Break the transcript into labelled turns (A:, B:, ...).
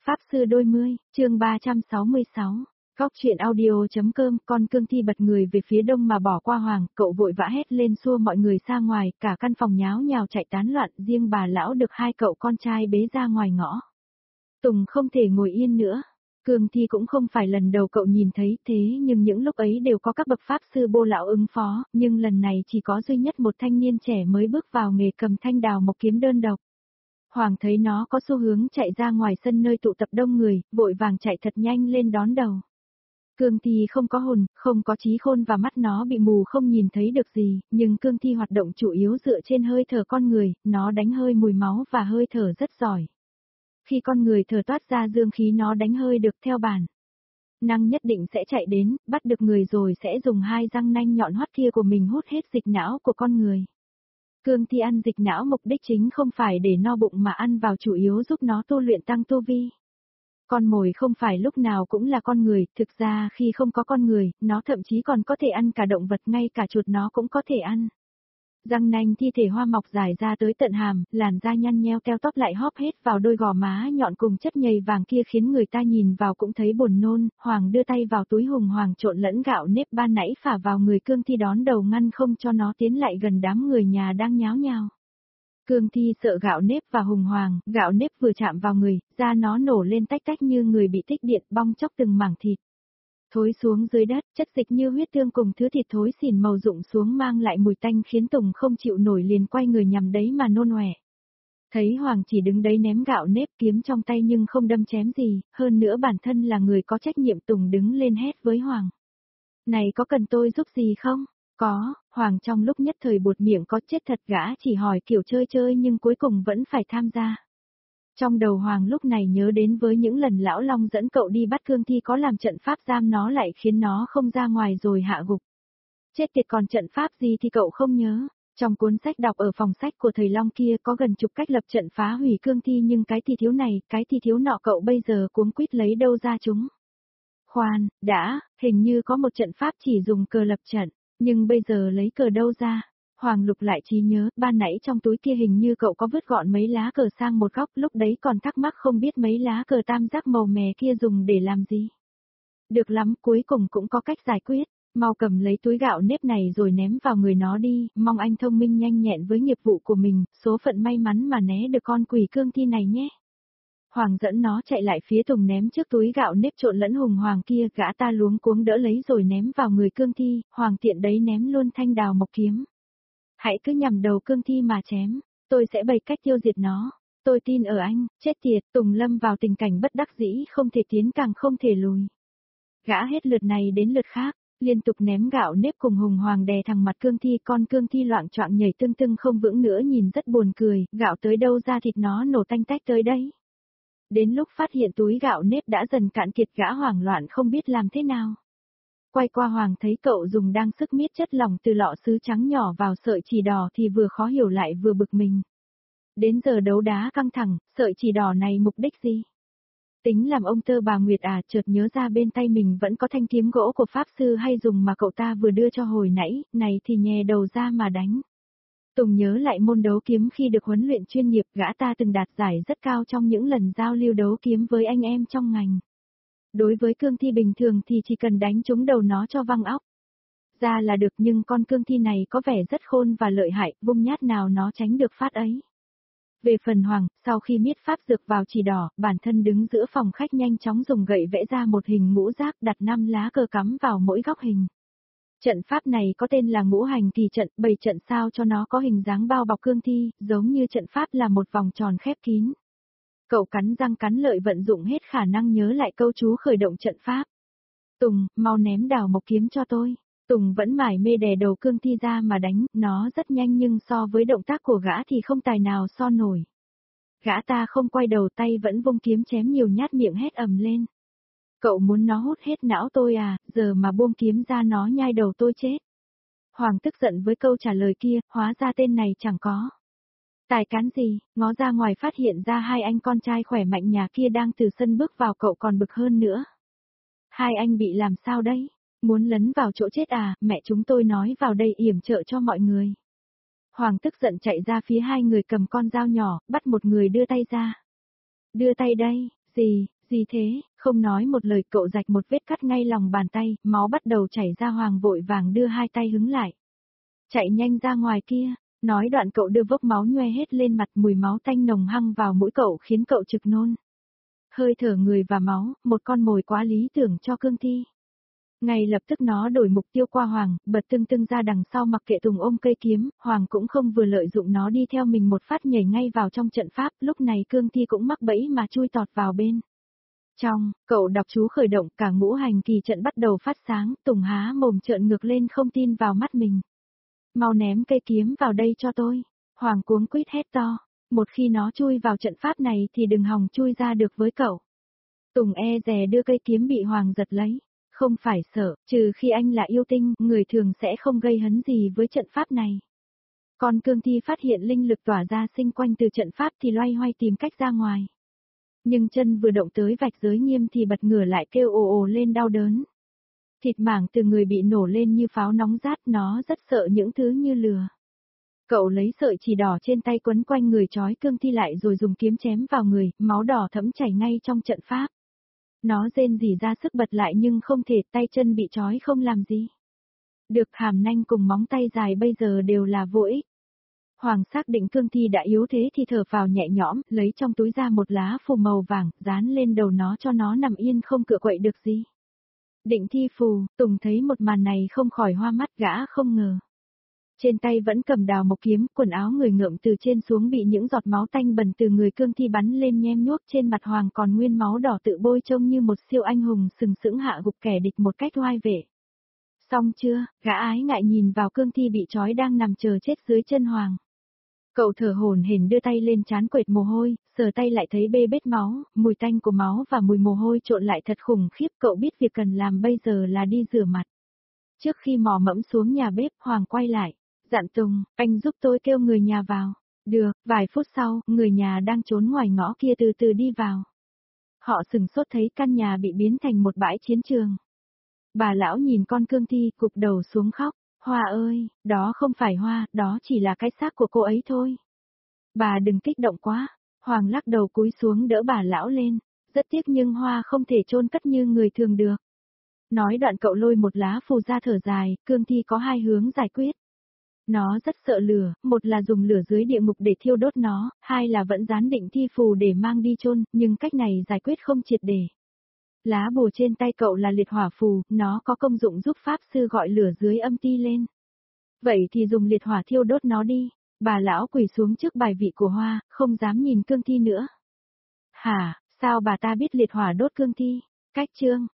A: Pháp sư đôi mươi, chương 366. Góc truyện audio.com. Con cương thi bật người về phía đông mà bỏ qua Hoàng, cậu vội vã hét lên xua mọi người ra ngoài, cả căn phòng nháo nhào chạy tán loạn, riêng bà lão được hai cậu con trai bế ra ngoài ngõ. Tùng không thể ngồi yên nữa. Cương thi cũng không phải lần đầu cậu nhìn thấy, thế nhưng những lúc ấy đều có các bậc pháp sư bô lão ứng phó, nhưng lần này chỉ có duy nhất một thanh niên trẻ mới bước vào nghề cầm thanh đào mộc kiếm đơn độc. Hoàng thấy nó có xu hướng chạy ra ngoài sân nơi tụ tập đông người, vội vàng chạy thật nhanh lên đón đầu. Cương thi không có hồn, không có trí khôn và mắt nó bị mù không nhìn thấy được gì, nhưng cương thi hoạt động chủ yếu dựa trên hơi thở con người, nó đánh hơi mùi máu và hơi thở rất giỏi. Khi con người thở toát ra dương khí nó đánh hơi được theo bản năng nhất định sẽ chạy đến, bắt được người rồi sẽ dùng hai răng nanh nhọn hoắt kia của mình hút hết dịch não của con người. Cương thi ăn dịch não mục đích chính không phải để no bụng mà ăn vào chủ yếu giúp nó tu luyện tăng tu vi. Con mồi không phải lúc nào cũng là con người, thực ra khi không có con người, nó thậm chí còn có thể ăn cả động vật, ngay cả chuột nó cũng có thể ăn. Răng nanh thi thể hoa mọc dài ra tới tận hàm, làn da nhăn nheo teo tóp lại hóp hết vào đôi gò má nhọn cùng chất nhầy vàng kia khiến người ta nhìn vào cũng thấy buồn nôn. Hoàng đưa tay vào túi hùng hoàng trộn lẫn gạo nếp ban nãy phả vào người cương thi đón đầu ngăn không cho nó tiến lại gần đám người nhà đang nháo nhào. Cương thi sợ gạo nếp và hùng hoàng, gạo nếp vừa chạm vào người, da nó nổ lên tách tách như người bị tích điện bong chóc từng mảng thịt. Thối xuống dưới đất, chất dịch như huyết tương cùng thứ thịt thối xỉn màu rụng xuống mang lại mùi tanh khiến Tùng không chịu nổi liền quay người nhằm đấy mà nôn ọe. Thấy Hoàng chỉ đứng đấy ném gạo nếp kiếm trong tay nhưng không đâm chém gì, hơn nữa bản thân là người có trách nhiệm. Tùng đứng lên hét với Hoàng. Này có cần tôi giúp gì không? Có, Hoàng trong lúc nhất thời buột miệng có chết thật gã chỉ hỏi kiểu chơi chơi nhưng cuối cùng vẫn phải tham gia. Trong đầu Hoàng lúc này nhớ đến với những lần lão Long dẫn cậu đi bắt cương thi có làm trận pháp giam nó lại khiến nó không ra ngoài rồi hạ gục. Chết tiệt, còn trận pháp gì thì cậu không nhớ. Trong cuốn sách đọc ở phòng sách của thầy Long kia có gần chục cách lập trận phá hủy cương thi nhưng cái thì thiếu này, cái thì thiếu nọ, cậu bây giờ cuống quýt lấy đâu ra chúng. Khoan, hình như có một trận pháp chỉ dùng cờ lập trận, nhưng bây giờ lấy cờ đâu ra? Hoàng lục lại trí nhớ, ban nãy trong túi kia hình như cậu có vứt gọn mấy lá cờ sang một góc, lúc đấy còn thắc mắc không biết mấy lá cờ tam giác màu mè kia dùng để làm gì. Được lắm, cuối cùng cũng có cách giải quyết, mau cầm lấy túi gạo nếp này rồi ném vào người nó đi, mong anh thông minh nhanh nhẹn với nghiệp vụ của mình, số phận may mắn mà né được con quỷ cương thi này nhé. Hoàng dẫn nó chạy lại phía Tùng ném trước túi gạo nếp trộn lẫn hùng hoàng kia, gã ta luống cuống đỡ lấy rồi ném vào người cương thi, Hoàng tiện đấy ném luôn thanh đào mộc kiếm. Hãy cứ nhằm đầu cương thi mà chém, tôi sẽ bày cách tiêu diệt nó, tôi tin ở anh. Chết tiệt, Tùng lâm vào tình cảnh bất đắc dĩ, không thể tiến càng không thể lùi. Gã hết lượt này đến lượt khác, liên tục ném gạo nếp cùng hùng hoàng đè thẳng mặt cương thi, con cương thi loạng choạng nhảy tưng tưng không vững nữa nhìn rất buồn cười, gạo tới đâu ra thịt nó nổ tanh tách tới đấy. Đến lúc phát hiện túi gạo nếp đã dần cạn kiệt, gã hoảng loạn không biết làm thế nào. Quay qua Hoàng thấy cậu dùng đang sức miết chất lỏng từ lọ sứ trắng nhỏ vào sợi chỉ đỏ thì vừa khó hiểu lại vừa bực mình. Đến giờ đấu đá căng thẳng, sợi chỉ đỏ này mục đích gì? Tính làm ông tơ bà Nguyệt à? Chợt nhớ ra bên tay mình vẫn có thanh kiếm gỗ của Pháp Sư hay dùng mà cậu ta vừa đưa cho hồi nãy, này thì nhè đầu ra mà đánh. Tùng nhớ lại môn đấu kiếm khi được huấn luyện chuyên nghiệp, gã ta từng đạt giải rất cao trong những lần giao lưu đấu kiếm với anh em trong ngành. Đối với cương thi bình thường thì chỉ cần đánh trúng đầu nó cho văng óc ra là được, nhưng con cương thi này có vẻ rất khôn và lợi hại, vung nhát nào nó tránh được phát ấy. Về phần Hoàng, sau khi miết pháp dược vào chỉ đỏ, bản thân đứng giữa phòng khách nhanh chóng dùng gậy vẽ ra một hình ngũ giác, đặt 5 lá cờ cắm vào mỗi góc hình. Trận pháp này có tên là Ngũ Hành Kỳ trận, bày trận sao cho nó có hình dáng bao bọc cương thi, giống như trận pháp là một vòng tròn khép kín. Cậu cắn răng cắn lợi vận dụng hết khả năng nhớ lại câu chú khởi động trận pháp. Tùng, mau ném đào mộc kiếm cho tôi. Tùng vẫn mải mê đè đầu cương thi ra mà đánh, nó rất nhanh nhưng so với động tác của gã thì không tài nào so nổi. Gã ta không quay đầu, tay vẫn vung kiếm chém nhiều nhát, miệng hét ầm lên. Cậu muốn nó hút hết não tôi à, giờ mà buông kiếm ra nó nhai đầu tôi chết. Hoàng tức giận với câu trả lời kia, hóa ra tên này chẳng có tài cán gì, ngó ra ngoài phát hiện ra hai anh con trai khỏe mạnh nhà kia đang từ sân bước vào, cậu còn bực hơn nữa. Hai anh bị làm sao đấy? Muốn lấn vào chỗ chết à? Mẹ chúng tôi nói vào đây yểm trợ cho mọi người. Hoàng tức giận chạy ra phía hai người cầm con dao nhỏ, bắt một người đưa tay ra. Đưa tay đây, Gì thế, không nói một lời cậu rạch một vết cắt ngay lòng bàn tay, máu bắt đầu chảy ra. Hoàng vội vàng đưa hai tay hứng lại. Chạy nhanh ra ngoài kia, nói đoạn cậu đưa vốc máu nhoe hết lên mặt, mùi máu tanh nồng hăng vào mũi cậu khiến cậu trực nôn. Hơi thở người và máu, một con mồi quá lý tưởng cho cương thi. Ngay lập tức nó đổi mục tiêu qua Hoàng, bật tưng tưng ra đằng sau mặc kệ Tùng ôm cây kiếm, Hoàng cũng không vừa lợi dụng nó đi theo mình một phát nhảy ngay vào trong trận pháp, lúc này cương thi cũng mắc bẫy mà chui tọt vào bên. Trong, cậu đọc chú khởi động, cả ngũ hành kỳ trận bắt đầu phát sáng, Tùng há mồm trợn ngược lên không tin vào mắt mình. Mau ném cây kiếm vào đây cho tôi. Hoàng cuống quýt hét to, một khi nó chui vào trận pháp này thì đừng hòng chui ra được với cậu. Tùng e dè đưa cây kiếm bị Hoàng giật lấy. Không phải sợ, trừ khi anh là yêu tinh, người thường sẽ không gây hấn gì với trận pháp này. Còn cương thi phát hiện linh lực tỏa ra xung quanh từ trận pháp thì loay hoay tìm cách ra ngoài. Nhưng chân vừa động tới vạch giới nghiêm thì bật ngửa lại kêu ồ ồ lên đau đớn. Thịt mảng từ người bị nổ lên như pháo nóng rát, nó rất sợ những thứ như lửa. Cậu lấy sợi chỉ đỏ trên tay quấn quanh người trói cương thi lại rồi dùng kiếm chém vào người, máu đỏ thẫm chảy ngay trong trận pháp. Nó rên rỉ ra sức bật lại nhưng không thể, tay chân bị trói không làm gì. Được, hàm nanh cùng móng tay dài bây giờ đều là vô ích. Hoàng xác định cương thi đã yếu thế thì thở phào nhẹ nhõm, lấy trong túi ra một lá phù màu vàng, dán lên đầu nó cho nó nằm yên không cựa quậy được gì. Định thi phù, Tùng thấy một màn này không khỏi hoa mắt, gã không ngờ. Trên tay vẫn cầm đào mộc kiếm, quần áo người ngượm từ trên xuống bị những giọt máu tanh bẩn từ người cương thi bắn lên nhem nhuốc, trên mặt Hoàng còn nguyên máu đỏ tự bôi trông như một siêu anh hùng sừng sững hạ gục kẻ địch một cách oai vệ. Xong chưa, gã ái ngại nhìn vào cương thi bị trói đang nằm chờ chết dưới chân Hoàng. Cậu thở hổn hển đưa tay lên trán quệt mồ hôi, sờ tay lại thấy bê bết máu, mùi tanh của máu và mùi mồ hôi trộn lại thật khủng khiếp. Cậu biết việc cần làm bây giờ là đi rửa mặt. Trước khi mò mẫm xuống nhà bếp, Hoàng quay lại. Dặn Tùng, anh giúp tôi kêu người nhà vào. Được, vài phút sau, người nhà đang trốn ngoài ngõ kia từ từ đi vào. Họ sừng sốt thấy căn nhà bị biến thành một bãi chiến trường. Bà lão nhìn con cương thi, cụp đầu xuống khóc. Hoa ơi, đó không phải Hoa, đó chỉ là cái xác của cô ấy thôi. Bà đừng kích động quá. Hoàng lắc đầu cúi xuống đỡ bà lão lên. Rất tiếc nhưng Hoa không thể chôn cất như người thường được. Nói đoạn cậu lôi một lá phù ra thở dài, cương thi có hai hướng giải quyết. Nó rất sợ lửa, một là dùng lửa dưới địa ngục để thiêu đốt nó, hai là vẫn dán định thi phù để mang đi chôn, nhưng cách này giải quyết không triệt để. Lá bùa trên tay cậu là liệt hỏa phù, nó có công dụng giúp pháp sư gọi lửa dưới âm ti lên. Vậy thì dùng liệt hỏa thiêu đốt nó đi. Bà lão quỳ xuống trước bài vị của Hoa, không dám nhìn cương thi nữa. Hả, sao bà ta biết liệt hỏa đốt cương thi? Cách chương